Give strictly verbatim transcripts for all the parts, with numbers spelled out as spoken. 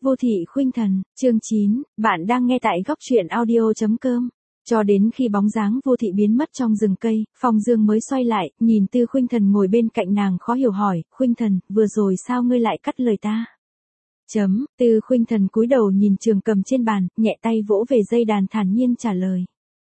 Vô thị khuynh thần, chương chín, bạn đang nghe tại góc truyện audio chấm com. Cho đến khi bóng dáng Vô thị biến mất trong rừng cây, Phong Dương mới xoay lại, nhìn Tư Khuynh Thần ngồi bên cạnh nàng khó hiểu hỏi, Khuynh Thần, vừa rồi sao ngươi lại cắt lời ta? Chấm, Tư Khuynh Thần cúi đầu nhìn trường cầm trên bàn, nhẹ tay vỗ về dây đàn thản nhiên trả lời.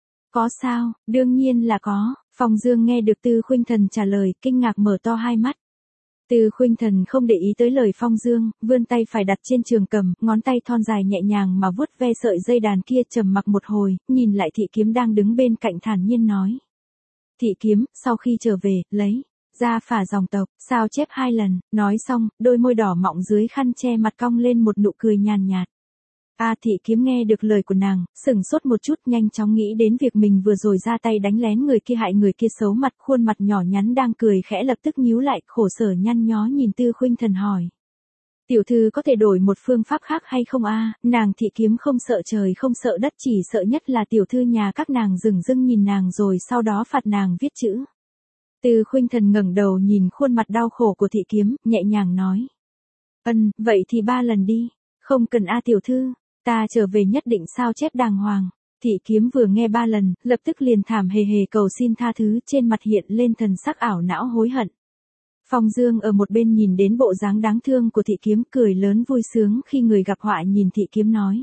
Có sao, đương nhiên là có. Phong Dương nghe được Tư Khuynh Thần trả lời, kinh ngạc mở to hai mắt. Tư Khuynh Thần không để ý tới lời Phong Dương, vươn tay phải đặt trên trường cầm, ngón tay thon dài nhẹ nhàng mà vuốt ve sợi dây đàn kia, trầm mặc một hồi, nhìn lại Thị Kiếm đang đứng bên cạnh thản nhiên nói. Thị Kiếm, sau khi trở về, lấy ra phả dòng tộc, sao chép hai lần, nói xong, đôi môi đỏ mọng dưới khăn che mặt cong lên một nụ cười nhàn nhạt. A Thị Kiếm nghe được lời của nàng, sững sốt một chút, nhanh chóng nghĩ đến việc mình vừa rồi ra tay đánh lén người kia hại người kia xấu mặt, khuôn mặt nhỏ nhắn đang cười khẽ lập tức nhíu lại, khổ sở nhăn nhó nhìn Tư Khuynh Thần hỏi. Tiểu thư có thể đổi một phương pháp khác hay không a? Nàng Thị Kiếm không sợ trời không sợ đất, chỉ sợ nhất là tiểu thư nhà các nàng dửng dưng nhìn nàng rồi sau đó phạt nàng viết chữ. Tư Khuynh Thần ngẩng đầu nhìn khuôn mặt đau khổ của Thị Kiếm, nhẹ nhàng nói. Ân, vậy thì ba lần đi. Không cần a tiểu thư. Ta trở về nhất định sao chép đàng hoàng. Thị Kiếm vừa nghe ba lần, lập tức liền thảm hề hề cầu xin tha thứ, trên mặt hiện lên thần sắc ảo não hối hận. Phong Dương ở một bên nhìn đến bộ dáng đáng thương của Thị Kiếm, cười lớn vui sướng khi người gặp họa nhìn Thị Kiếm nói.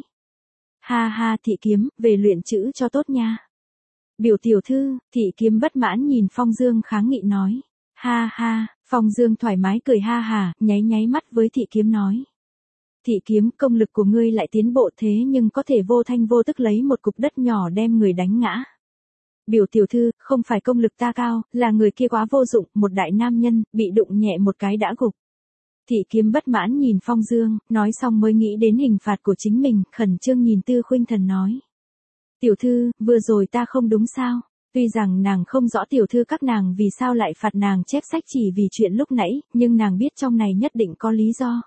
Ha ha Thị Kiếm, về luyện chữ cho tốt nha. Biểu tiểu thư, Thị Kiếm bất mãn nhìn Phong Dương kháng nghị nói. Ha ha, Phong Dương thoải mái cười ha hà, nháy nháy mắt với Thị Kiếm nói. Thị Kiếm, công lực của ngươi lại tiến bộ thế nhưng có thể vô thanh vô tức lấy một cục đất nhỏ đem người đánh ngã. Biểu tiểu thư, không phải công lực ta cao, là người kia quá vô dụng, một đại nam nhân, bị đụng nhẹ một cái đã gục. Thị Kiếm bất mãn nhìn Phong Dương, nói xong mới nghĩ đến hình phạt của chính mình, khẩn trương nhìn Tư Khuynh Thần nói. Tiểu thư, vừa rồi ta không đúng sao? Tuy rằng nàng không rõ tiểu thư các nàng vì sao lại phạt nàng chép sách chỉ vì chuyện lúc nãy, nhưng nàng biết trong này nhất định có lý do.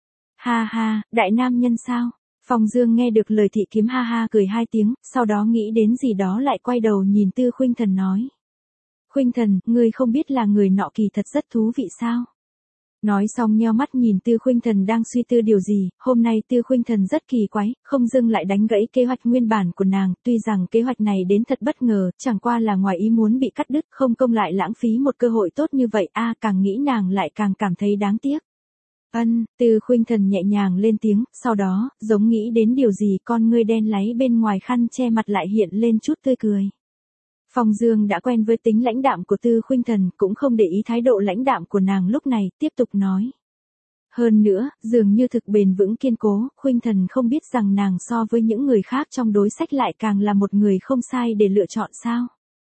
Ha ha, đại nam nhân sao? Phong Dương nghe được lời Thị Kiếm ha ha cười hai tiếng, sau đó nghĩ đến gì đó lại quay đầu nhìn Tư Khuynh Thần nói. Khuynh Thần, ngươi không biết là người nọ kỳ thật rất thú vị sao? Nói xong nheo mắt nhìn Tư Khuynh Thần đang suy tư điều gì, hôm nay Tư Khuynh Thần rất kỳ quái, không dưng lại đánh gãy kế hoạch nguyên bản của nàng, tuy rằng kế hoạch này đến thật bất ngờ, chẳng qua là ngoài ý muốn bị cắt đứt, không công lại lãng phí một cơ hội tốt như vậy, a càng nghĩ nàng lại càng cảm thấy đáng tiếc. Ân, Tư Khuynh Thần nhẹ nhàng lên tiếng, sau đó, giống nghĩ đến điều gì, con ngươi đen láy bên ngoài khăn che mặt lại hiện lên chút tươi cười. Phong Dương đã quen với tính lãnh đạm của Tư Khuynh Thần, cũng không để ý thái độ lãnh đạm của nàng lúc này, tiếp tục nói. Hơn nữa, dường như thực bền vững kiên cố, Khuynh Thần không biết rằng nàng so với những người khác trong đối sách lại càng là một người không sai để lựa chọn sao.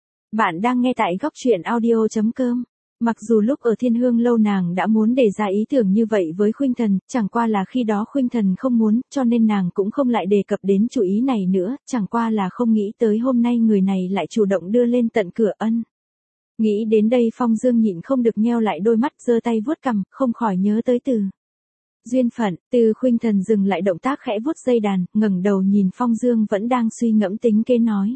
Bạn đang nghe tại góc truyện audio chấm com. Mặc dù lúc ở Thiên Hương Lâu nàng đã muốn đề ra ý tưởng như vậy với Khuynh Thần, chẳng qua là khi đó Khuynh Thần không muốn, cho nên nàng cũng không lại đề cập đến chủ ý này nữa, chẳng qua là không nghĩ tới hôm nay người này lại chủ động đưa lên tận cửa ân. Nghĩ đến đây Phong Dương nhịn không được nheo lại đôi mắt, giơ tay vuốt cằm, không khỏi nhớ tới từ duyên phận. Từ Khuynh Thần dừng lại động tác khẽ vuốt dây đàn, ngẩng đầu nhìn Phong Dương vẫn đang suy ngẫm tính kế nói.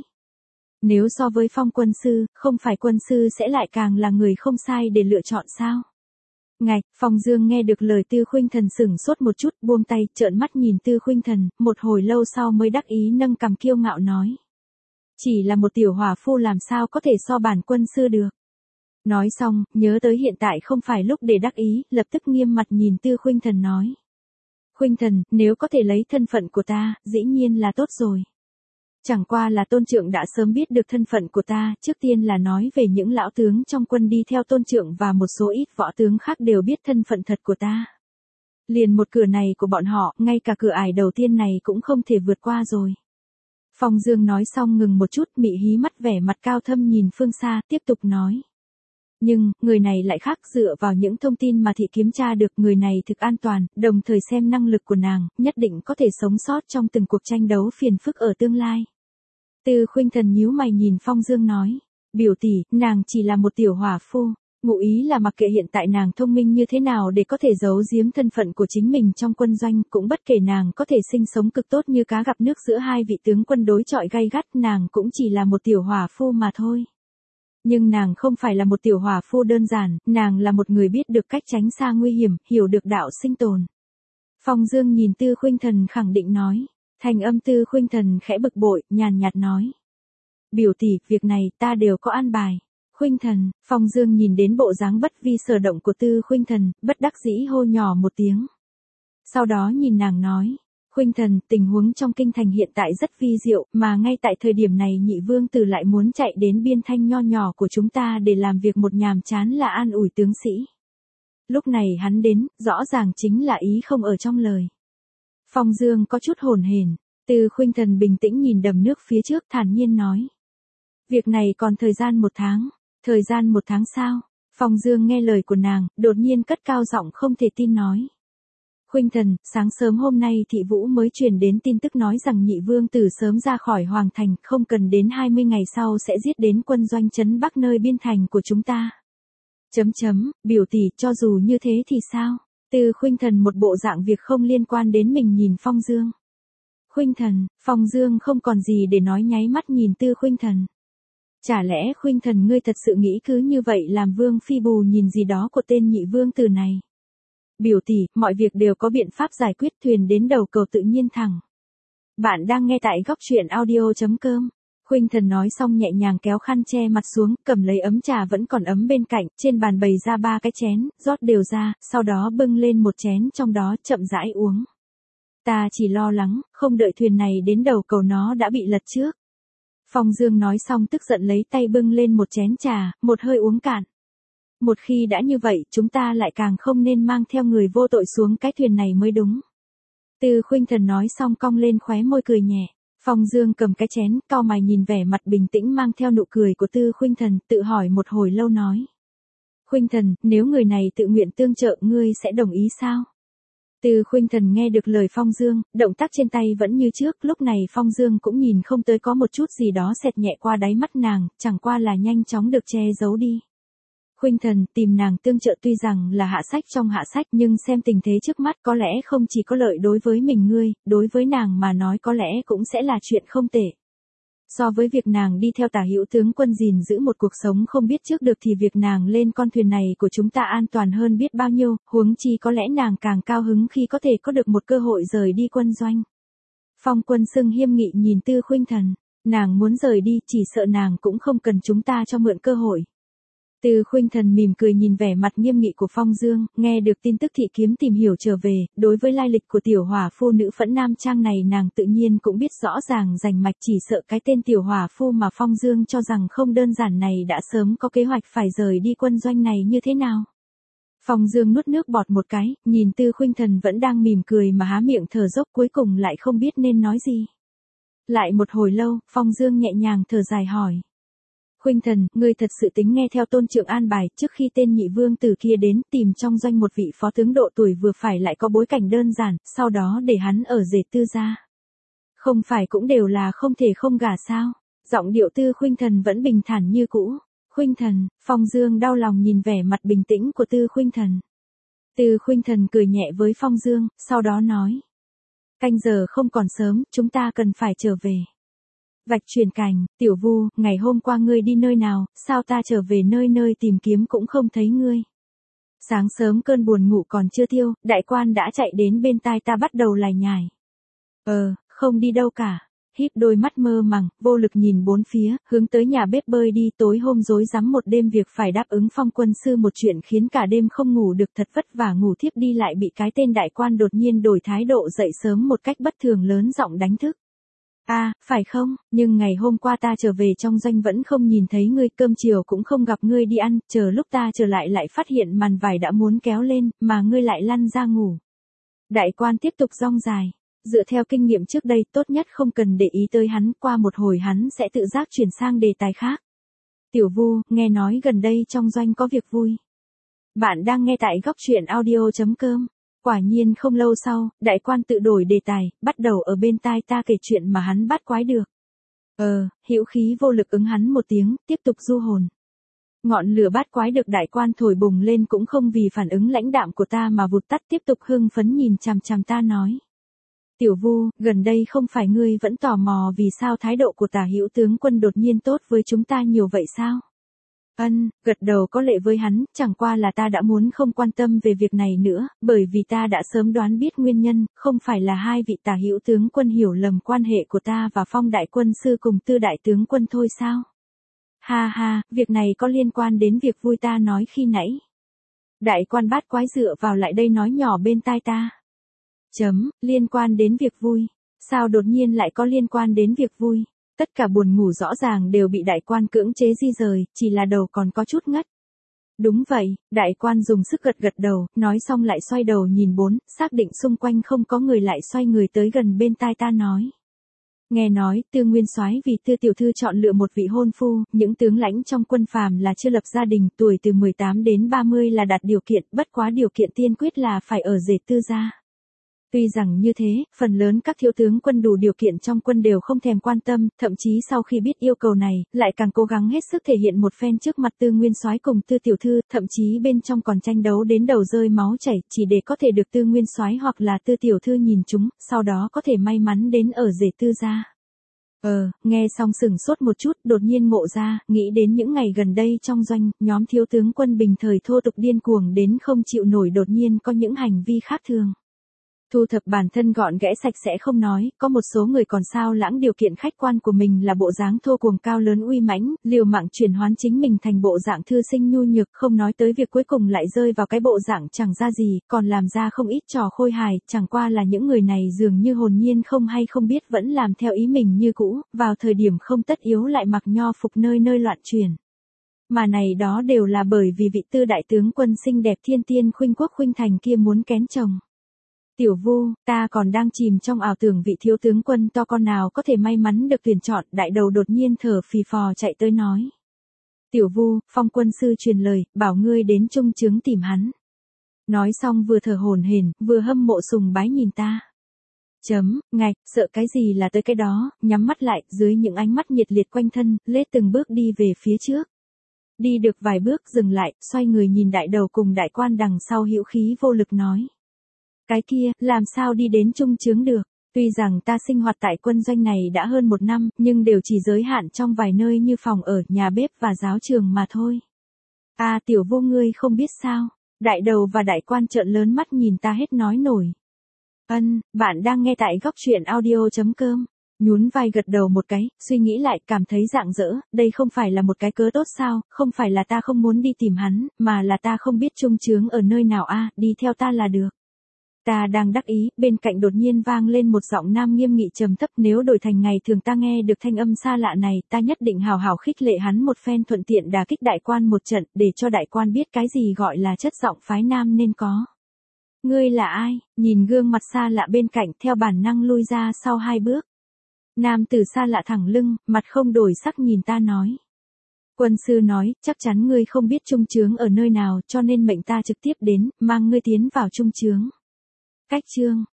Nếu so với Phong quân sư, không phải quân sư sẽ lại càng là người không sai để lựa chọn sao? Ngạch, Phong Dương nghe được lời Tư Khuynh Thần sững sốt một chút, buông tay, trợn mắt nhìn Tư Khuynh Thần, một hồi lâu sau mới đắc ý nâng cằm kiêu ngạo nói. Chỉ là một tiểu hỏa phu làm sao có thể so bản quân sư được. Nói xong, nhớ tới hiện tại không phải lúc để đắc ý, lập tức nghiêm mặt nhìn Tư Khuynh Thần nói. Khuynh Thần, nếu có thể lấy thân phận của ta, dĩ nhiên là tốt rồi. Chẳng qua là tôn trượng đã sớm biết được thân phận của ta, trước tiên là nói về những lão tướng trong quân đi theo tôn trượng và một số ít võ tướng khác đều biết thân phận thật của ta. Liền một cửa này của bọn họ, ngay cả cửa ải đầu tiên này cũng không thể vượt qua rồi. Phong Dương nói xong ngừng một chút, mị hí mắt vẻ mặt cao thâm nhìn phương xa, tiếp tục nói. Nhưng, người này lại khác, dựa vào những thông tin mà Thị Kiếm tra được, người này thực an toàn, đồng thời xem năng lực của nàng, nhất định có thể sống sót trong từng cuộc tranh đấu phiền phức ở tương lai. Tư Khuynh Thần nhíu mày nhìn Phong Dương nói, biểu tỷ, nàng chỉ là một tiểu hỏa phu, ngụ ý là mặc kệ hiện tại nàng thông minh như thế nào để có thể giấu giếm thân phận của chính mình trong quân doanh, cũng bất kể nàng có thể sinh sống cực tốt như cá gặp nước giữa hai vị tướng quân đối chọi gay gắt, nàng cũng chỉ là một tiểu hỏa phu mà thôi. Nhưng nàng không phải là một tiểu hỏa phu đơn giản, nàng là một người biết được cách tránh xa nguy hiểm, hiểu được đạo sinh tồn. Phong Dương nhìn Tư Khuynh Thần khẳng định nói. Thành âm Tư Khuynh Thần khẽ bực bội, nhàn nhạt nói. Biểu tỷ, việc này ta đều có an bài. Khuynh Thần, Phong Dương nhìn đến bộ dáng bất vi sở động của Tư Khuynh Thần, bất đắc dĩ hô nhỏ một tiếng. Sau đó nhìn nàng nói. Khuynh Thần, tình huống trong kinh thành hiện tại rất vi diệu, mà ngay tại thời điểm này nhị vương tử lại muốn chạy đến biên thanh nho nhỏ của chúng ta để làm việc một nhàm chán là an ủi tướng sĩ. Lúc này hắn đến, rõ ràng chính là ý không ở trong lời. Phong Dương có chút hồn hển, Tư Khuynh Thần bình tĩnh nhìn đầm nước phía trước thản nhiên nói. Việc này còn thời gian một tháng, thời gian một tháng sao? Phong Dương nghe lời của nàng, đột nhiên cất cao giọng không thể tin nói. Khuynh Thần, sáng sớm hôm nay thị vũ mới truyền đến tin tức nói rằng nhị vương tử sớm ra khỏi hoàng thành, không cần đến hai mươi ngày sau sẽ giết đến quân doanh trấn Bắc nơi biên thành của chúng ta. Chấm chấm, biểu tỷ, cho dù như thế thì sao? Tư Khuynh Thần một bộ dạng việc không liên quan đến mình nhìn Phong Dương. Khuynh Thần, Phong Dương không còn gì để nói nháy mắt nhìn Tư Khuynh Thần. Chả lẽ Khuynh Thần ngươi thật sự nghĩ cứ như vậy làm vương phi bù nhìn gì đó của tên nhị vương tử này? Biểu tỷ, mọi việc đều có biện pháp giải quyết, thuyền đến đầu cầu tự nhiên thẳng. Bạn đang nghe tại góc truyện audio chấm com. Khuynh Thần nói xong nhẹ nhàng kéo khăn che mặt xuống, cầm lấy ấm trà vẫn còn ấm bên cạnh, trên bàn bày ra ba cái chén, rót đều ra, sau đó bưng lên một chén trong đó chậm rãi uống. Ta chỉ lo lắng, không đợi thuyền này đến đầu cầu nó đã bị lật trước. Phong Dương nói xong tức giận lấy tay bưng lên một chén trà, một hơi uống cạn. Một khi đã như vậy, chúng ta lại càng không nên mang theo người vô tội xuống cái thuyền này mới đúng. Tư Khuynh Thần nói xong cong lên khóe môi cười nhẹ. Phong Dương cầm cái chén, cau mày nhìn vẻ mặt bình tĩnh mang theo nụ cười của Tư Khuynh Thần, tự hỏi một hồi lâu nói. Khuynh Thần, nếu người này tự nguyện tương trợ ngươi sẽ đồng ý sao? Tư Khuynh Thần nghe được lời Phong Dương, động tác trên tay vẫn như trước, lúc này Phong Dương cũng nhìn không tới có một chút gì đó xẹt nhẹ qua đáy mắt nàng, chẳng qua là nhanh chóng được che giấu đi. Khuynh Thần, tìm nàng tương trợ tuy rằng là hạ sách trong hạ sách, nhưng xem tình thế trước mắt có lẽ không chỉ có lợi đối với mình ngươi, đối với nàng mà nói có lẽ cũng sẽ là chuyện không tệ. So với việc nàng đi theo Tả Hữu tướng quân gìn giữ một cuộc sống không biết trước được thì việc nàng lên con thuyền này của chúng ta an toàn hơn biết bao nhiêu, huống chi có lẽ nàng càng cao hứng khi có thể có được một cơ hội rời đi quân doanh. Phong Quân Sưng nghiêm nghị nhìn Tư Khuynh Thần, nàng muốn rời đi, chỉ sợ nàng cũng không cần chúng ta cho mượn cơ hội. Tư Khuynh Thần mỉm cười nhìn vẻ mặt nghiêm nghị của Phong Dương, nghe được tin tức thị kiếm tìm hiểu trở về, đối với lai lịch của tiểu hỏa phu nữ Phẫn Nam Trang này nàng tự nhiên cũng biết rõ ràng rành mạch, chỉ sợ cái tên tiểu hỏa phu mà Phong Dương cho rằng không đơn giản này đã sớm có kế hoạch phải rời đi quân doanh này như thế nào. Phong Dương nuốt nước bọt một cái, nhìn Tư Khuynh Thần vẫn đang mỉm cười mà há miệng thở dốc cuối cùng lại không biết nên nói gì. Lại một hồi lâu, Phong Dương nhẹ nhàng thở dài hỏi. Khuynh Thần, ngươi thật sự tính nghe theo tôn trượng an bài, trước khi tên nhị vương tử kia đến tìm trong doanh một vị phó tướng độ tuổi vừa phải lại có bối cảnh đơn giản, sau đó để hắn ở rể Tư gia. Không phải cũng đều là không thể không gả sao? Giọng điệu Tư Khuynh Thần vẫn bình thản như cũ. Khuynh Thần, Phong Dương đau lòng nhìn vẻ mặt bình tĩnh của Tư Khuynh Thần. Tư Khuynh Thần cười nhẹ với Phong Dương, sau đó nói. Canh giờ không còn sớm, chúng ta cần phải trở về. Vạch truyền cảnh, Tiểu Vu, ngày hôm qua ngươi đi nơi nào, sao ta trở về nơi nơi tìm kiếm cũng không thấy ngươi. Sáng sớm cơn buồn ngủ còn chưa tiêu, đại quan đã chạy đến bên tai ta bắt đầu lải nhải. Ờ, không đi đâu cả. Híp đôi mắt mơ màng, vô lực nhìn bốn phía, hướng tới nhà bếp bơi đi. Tối hôm rối rắm một đêm việc phải đáp ứng Phong Quân sư một chuyện khiến cả đêm không ngủ được, thật vất vả ngủ thiếp đi lại bị cái tên đại quan đột nhiên đổi thái độ dậy sớm một cách bất thường lớn giọng đánh thức. À, phải không, nhưng ngày hôm qua ta trở về trong doanh vẫn không nhìn thấy ngươi, cơm chiều cũng không gặp ngươi đi ăn, chờ lúc ta trở lại lại phát hiện màn vải đã muốn kéo lên, mà ngươi lại lăn ra ngủ. Đại quan tiếp tục rong dài, dựa theo kinh nghiệm trước đây tốt nhất không cần để ý tới hắn, qua một hồi hắn sẽ tự giác chuyển sang đề tài khác. Tiểu Vu, nghe nói gần đây trong doanh có việc vui. Bạn đang nghe tại góc truyện audio chấm com. Quả nhiên không lâu sau, đại quan tự đổi đề tài, bắt đầu ở bên tai ta kể chuyện mà hắn bắt quái được. Ờ, hữu khí vô lực ứng hắn một tiếng, tiếp tục du hồn. Ngọn lửa bát quái được đại quan thổi bùng lên cũng không vì phản ứng lãnh đạm của ta mà vụt tắt, tiếp tục hưng phấn nhìn chằm chằm ta nói. Tiểu Vu, gần đây không phải ngươi vẫn tò mò vì sao thái độ của Tả Hữu tướng quân đột nhiên tốt với chúng ta nhiều vậy sao? Ân, gật đầu có lệ với hắn, chẳng qua là ta đã muốn không quan tâm về việc này nữa, bởi vì ta đã sớm đoán biết nguyên nhân, không phải là hai vị tả hữu tướng quân hiểu lầm quan hệ của ta và Phong đại quân sư cùng Tư đại tướng quân thôi sao? Ha ha, việc này có liên quan đến việc vui ta nói khi nãy. Đại quan bát quái dựa vào lại đây nói nhỏ bên tai ta. Chấm, liên quan đến việc vui. Sao đột nhiên lại có liên quan đến việc vui? Tất cả buồn ngủ rõ ràng đều bị đại quan cưỡng chế di rời, chỉ là đầu còn có chút ngất. Đúng vậy, đại quan dùng sức gật gật đầu, nói xong lại xoay đầu nhìn bốn, xác định xung quanh không có người lại xoay người tới gần bên tai ta nói. Nghe nói, Tư Nguyên Soái vì Tư tiểu thư chọn lựa một vị hôn phu, những tướng lãnh trong quân phàm là chưa lập gia đình, tuổi từ mười tám đến ba mươi là đạt điều kiện, bất quá điều kiện tiên quyết là phải ở rể Tư gia. Tuy rằng như thế, phần lớn các thiếu tướng quân đủ điều kiện trong quân đều không thèm quan tâm, thậm chí sau khi biết yêu cầu này, lại càng cố gắng hết sức thể hiện một phen trước mặt Tư Nguyên Soái cùng Tư tiểu thư, thậm chí bên trong còn tranh đấu đến đầu rơi máu chảy, chỉ để có thể được Tư Nguyên Soái hoặc là Tư tiểu thư nhìn chúng, sau đó có thể may mắn đến ở rể Tư gia. Ờ, nghe xong sừng sốt một chút, đột nhiên ngộ ra, nghĩ đến những ngày gần đây trong doanh, nhóm thiếu tướng quân bình thời thô tục điên cuồng đến không chịu nổi đột nhiên có những hành vi khác thường. Thu thập bản thân gọn gẽ sạch sẽ không nói, có một số người còn sao lãng điều kiện khách quan của mình là bộ dáng thô cuồng cao lớn uy mãnh, liều mạng chuyển hoán chính mình thành bộ dạng thư sinh nhu nhược, không nói tới việc cuối cùng lại rơi vào cái bộ dạng chẳng ra gì, còn làm ra không ít trò khôi hài, chẳng qua là những người này dường như hồn nhiên không hay không biết vẫn làm theo ý mình như cũ, vào thời điểm không tất yếu lại mặc nho phục nơi nơi loạn truyền. Mà này đó đều là bởi vì vị Tư đại tướng quân xinh đẹp thiên tiên khuynh quốc khuynh thành kia muốn kén chồng. Tiểu Vu, ta còn đang chìm trong ảo tưởng vị thiếu tướng quân to con nào có thể may mắn được tuyển chọn, đại đầu đột nhiên thở phì phò chạy tới nói. Tiểu Vu, Phong quân sư truyền lời, bảo ngươi đến trung trướng tìm hắn. Nói xong vừa thở hổn hển, vừa hâm mộ sùng bái nhìn ta. Chấm, ngạch, sợ cái gì là tới cái đó, nhắm mắt lại, dưới những ánh mắt nhiệt liệt quanh thân, lết từng bước đi về phía trước. Đi được vài bước dừng lại, xoay người nhìn đại đầu cùng đại quan đằng sau hữu khí vô lực nói. Cái kia, làm sao đi đến trung trướng được, tuy rằng ta sinh hoạt tại quân doanh này đã hơn một năm, nhưng đều chỉ giới hạn trong vài nơi như phòng ở, nhà bếp và giáo trường mà thôi. À Tiểu Vô ngươi không biết sao, đại đầu và đại quan trợn lớn mắt nhìn ta hết nói nổi. Ân, bạn đang nghe tại góc truyện audio chấm com. Nhún vai gật đầu một cái, suy nghĩ lại, cảm thấy rạng rỡ, đây không phải là một cái cớ tốt sao, không phải là ta không muốn đi tìm hắn, mà là ta không biết trung trướng ở nơi nào a, à, đi theo ta là được. Ta đang đắc ý, bên cạnh đột nhiên vang lên một giọng nam nghiêm nghị trầm thấp, nếu đổi thành ngày thường ta nghe được thanh âm xa lạ này, ta nhất định hào hào khích lệ hắn một phen thuận tiện đả kích đại quan một trận, để cho đại quan biết cái gì gọi là chất giọng phái nam nên có. Ngươi là ai? Nhìn gương mặt xa lạ bên cạnh theo bản năng lui ra sau hai bước. Nam tử xa lạ thẳng lưng, mặt không đổi sắc nhìn ta nói. Quân sư nói, chắc chắn ngươi không biết trung trướng ở nơi nào cho nên mệnh ta trực tiếp đến, mang ngươi tiến vào trung trướng. Cách chương,